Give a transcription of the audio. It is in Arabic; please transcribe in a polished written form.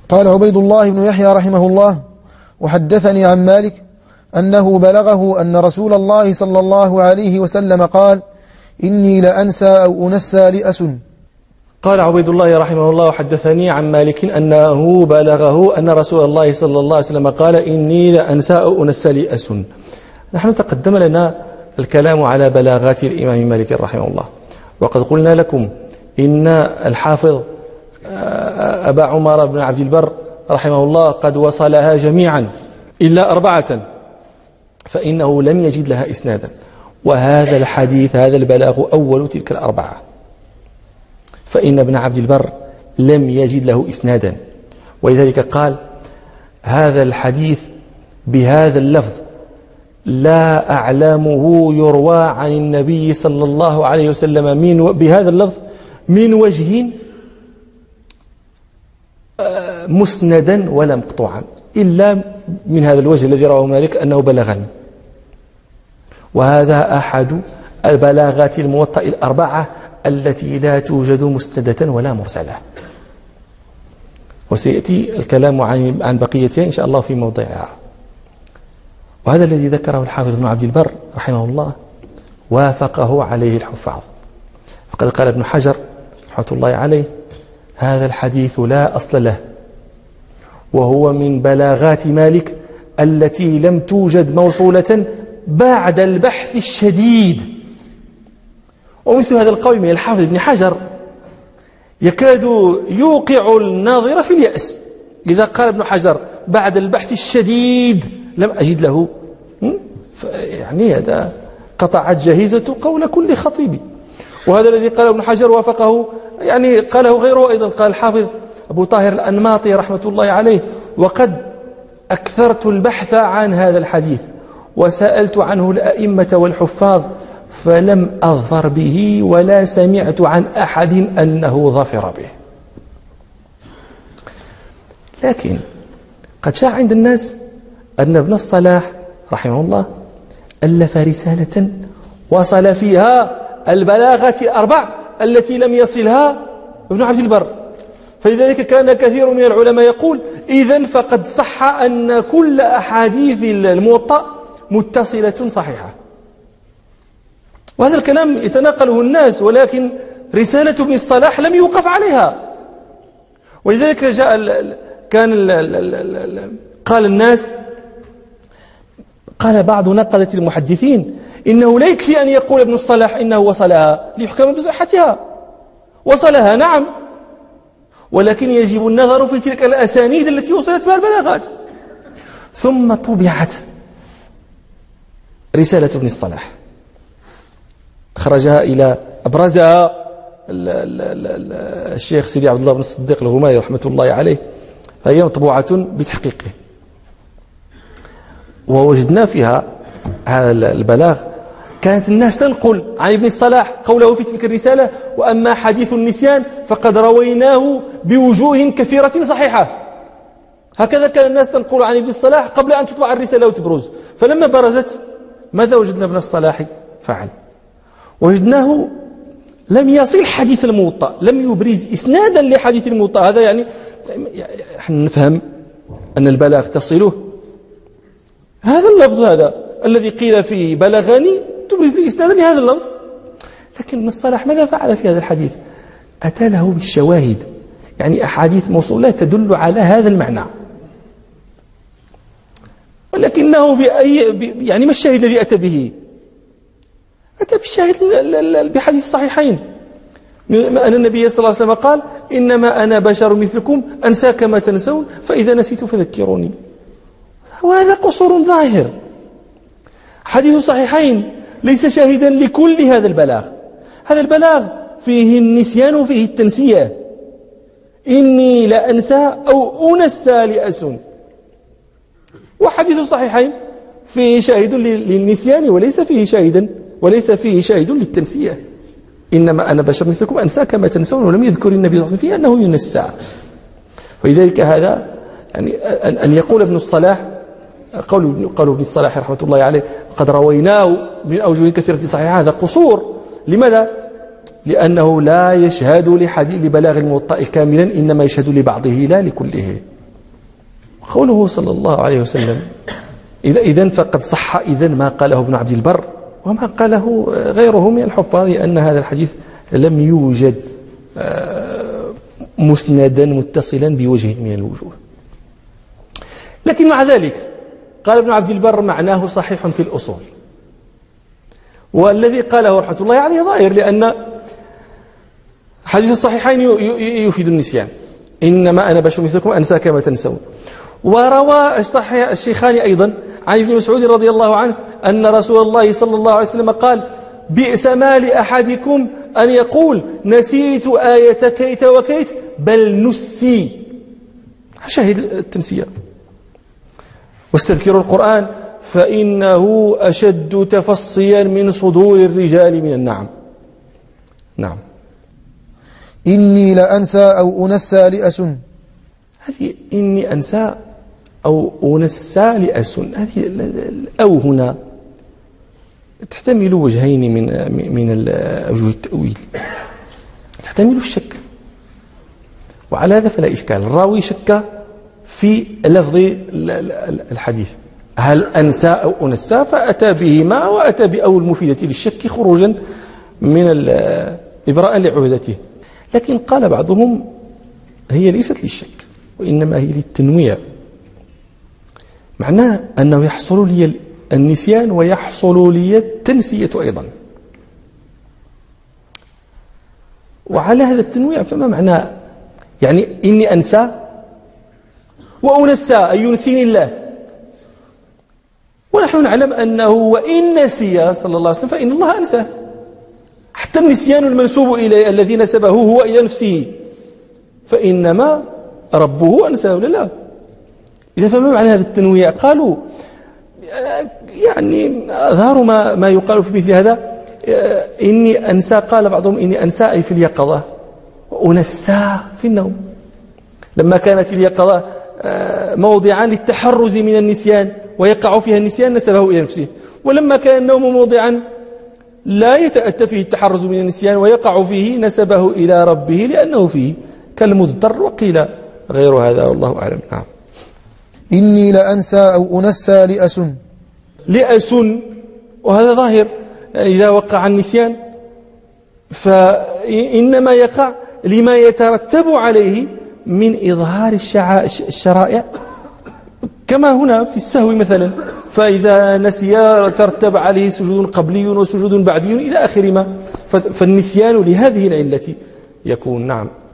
قال عبيد الله بن يحيى رحمه الله: وحدثني عن مالك أنه بلغه أن رسول الله صلى الله عليه وسلم قال: إني لأنسى أو أنسى لأسن. قال عبيد الله رحمه الله: وحدثني عن مالك أنه بلغه أن رسول الله صلى الله عليه وسلم قال: إني لأنسى أو أنسى لأسن. نحن تقدم لنا الكلام على بلاغات الإمام مالك رحمه الله، وقد قلنا لكم إن الحافظ أبا عمر بن عبد البر رحمه الله قد وصلها جميعا إلا 4، فإنه لم يجد لها إسنادا، وهذا الحديث هذا البلاغ أول تلك 4، فإن ابن عبد البر لم يجد له إسنادا، ولذلك قال: هذا الحديث بهذا اللفظ لا أعلمه يروى عن النبي صلى الله عليه وسلم بهذا اللفظ من وجه مسندا ولا مقطوعا، إلا من هذا الوجه الذي رواه مالك أنه بلغني. وهذا أحد البلاغات الموطأ 4 التي لا توجد مسندة ولا مرسلة، وسيأتي الكلام عن بقيتها إن شاء الله في موضعها. وهذا الذي ذكره الحافظ ابن عبد البر رحمه الله وافقه عليه الحفاظ، فقد قال ابن حجر رحمة الله عليه: هذا الحديث لا أصل له، وهو من بلاغات مالك التي لم توجد موصولة بعد البحث الشديد. ومثل هذا القول من الحافظ ابن حجر يكاد يوقع الناظر في اليأس. إذا قال ابن حجر بعد البحث الشديد لم أجد له، يعني هذا قطعت جهيزة قول كل خطيب. وهذا الذي قال ابن حجر وافقه، يعني قاله غيره أيضا، قال الحافظ أبو طاهر الأنماطي رحمة الله عليه: وقد أكثرت البحث عن هذا الحديث وسألت عنه الأئمة والحفاظ فلم أظفر به ولا سمعت عن أحد أنه ظفر به. لكن قد شاع عند الناس أن ابن الصلاح رحمه الله ألف رسالة وصل فيها البلاغة 4 التي لم يصلها ابن عبد البر، فلذلك كان كثير من العلماء يقول: إذن فقد صح أن كل أحاديث الموطأ متصلة صحيحة. وهذا الكلام يتناقله الناس، ولكن رسالة ابن الصلاح لم يوقف عليها. ولذلك قال الناس، قال بعض نقدة المحدثين: إنه لا يكفي أن يقول ابن الصلاح إنه وصلها ليحكم بصحتها. وصلها نعم، ولكن يجب النظر في تلك الأسانيد التي وصلت بها البلاغات. ثم طبعت رسالة ابن الصلاح، أخرجها إلى أبرزها الشيخ سيدي عبد الله بن الصديق الغماري رحمة الله عليه، فهي مطبوعة بتحقيقه. ووجدنا فيها هذا البلاغ كانت الناس تنقل عن ابن الصلاح قوله في تلك الرسالة: وأما حديث النسيان فقد رويناه بوجوه كثيرة صحيحة. هكذا كان الناس تنقل عن ابن الصلاح قبل أن تطبع الرسالة وتبرز. فلما برزت ماذا وجدنا ابن الصلاح فعل؟ وجدناه لم يصل حديث الموطأ، لم يبرز إسنادا لحديث الموطأ. هذا يعني نحن نفهم أن البلاغ تصله هذا اللفظ، هذا الذي قيل فيه بلغني، تبرز لي إسنادا لهذا اللفظ. لكن ابن الصلاح ماذا فعل في هذا الحديث؟ أتى له بالشواهد، يعني أحاديث موصولة تدل على هذا المعنى. ولكنه يعني ما الشاهد الذي أتى به؟ أتى بالشاهد بحديث الصحيحين أن النبي صلى الله عليه وسلم قال: إنما أنا بشر مثلكم أنسى كما تنسون فإذا نسيت فذكروني. وهذا قصور ظاهر. حديث الصحيحين ليس شاهدا لكل هذا البلاغ. هذا البلاغ فيه النسيان وفيه التنسية. إني لأنسى أو أنسى لأسن. وحديث الصحيحين فيه شاهد للنسيان وليس فيه شاهد للتنسية. إنما أنا بشر مثلكم أنسى كما تنسون، ولم يذكر النبي صلى الله عليه وسلم فيه أنه ينسى. فلذلك هذا يعني أن يقول ابن الصلاح قول ابن الصلاح رحمة الله عليه: قد رويناه من أوجه كثيرة صحيحة، هذا قصور. لماذا؟ لأنه لا يشهد لبلاغ الموطأ كاملا، إنما يشهد لبعضه لا لكله. قوله صلى الله عليه وسلم إذن فقد صح إذن ما قاله ابن عبد البر وما قاله غيره من الحفاظ أن هذا الحديث لم يوجد مسندا متصلا بوجه من الوجوه. لكن مع ذلك قال ابن عبد البر معناه صحيح في الأصول، والذي قاله رحمة الله عليه ظاهر، لأن حديث الصحيحين يفيد النسيان، إنما أنا بشر مثلكم أنسى كما تنسون. وروى الشيخان أيضا عن ابن مسعود رضي الله عنه أن رسول الله صلى الله عليه وسلم قال: بئس ما لأحدكم أن يقول نسيت آية كيت وكيت بل نسي. شاهد التنسية. واستذكروا القرآن فإنه أشد تفصيا من صدور الرجال من النعم. نعم. إني لأنسى أو أنسى لأسن. هذه إني أنسى أو أنسى لأسن، هذه الأو هنا تحتمل وجهين من أوجه التأويل. تحتمل الشك، وعلى هذا فلا إشكال. الراوي شك في لفظ الحديث، هل أنسى أو أنسى، فأتى بهما وأتى بأو المفيدة للشك خروجا من إبراء لعهدته. لكن قال بعضهم هي ليست للشك وإنما هي للتنويع، معناه أنه يحصل لي النسيان ويحصل لي التنسية أيضا. وعلى هذا التنويع فما معناه؟ يعني إني أنسى وأنسى أي ينسيني الله، ونحن نعلم أنه وإن نسي صلى الله عليه وسلم فإن الله أنساه، حتى النسيان المنسوب إليه الذي نسبه هو إلى نفسه فإنما ربه أنساه ولا لا؟ إذا فما معنى هذا التنويع؟ قالوا يعني أظهر ما يقال في مثل هذا إني أنسى، قال بعضهم إني أنسى أي في اليقظة، وأنسى في النوم، لما كانت اليقظة موضعا للتحرز من النسيان ويقع فيها النسيان نسبه إلى نفسه، ولما كان النوم موضعا لا يتأتى فيه التحرز من النسيان ويقع فيه نسبه إلى ربه لأنه فيه كالمضطر، وقيل غير هذا والله أعلم. نعم. إني لأنسى أو أنسى لأسن. لأسن، وهذا ظاهر إذا وقع النسيان فإنما يقع لما يترتب عليه من إظهار الشرائع، كما هنا في السهو مثلا، فإذا نسي ترتب عليه سجود قبلي وسجود بعدي إلى آخر ما، فالنسيان لهذه العلة يكون. نعم.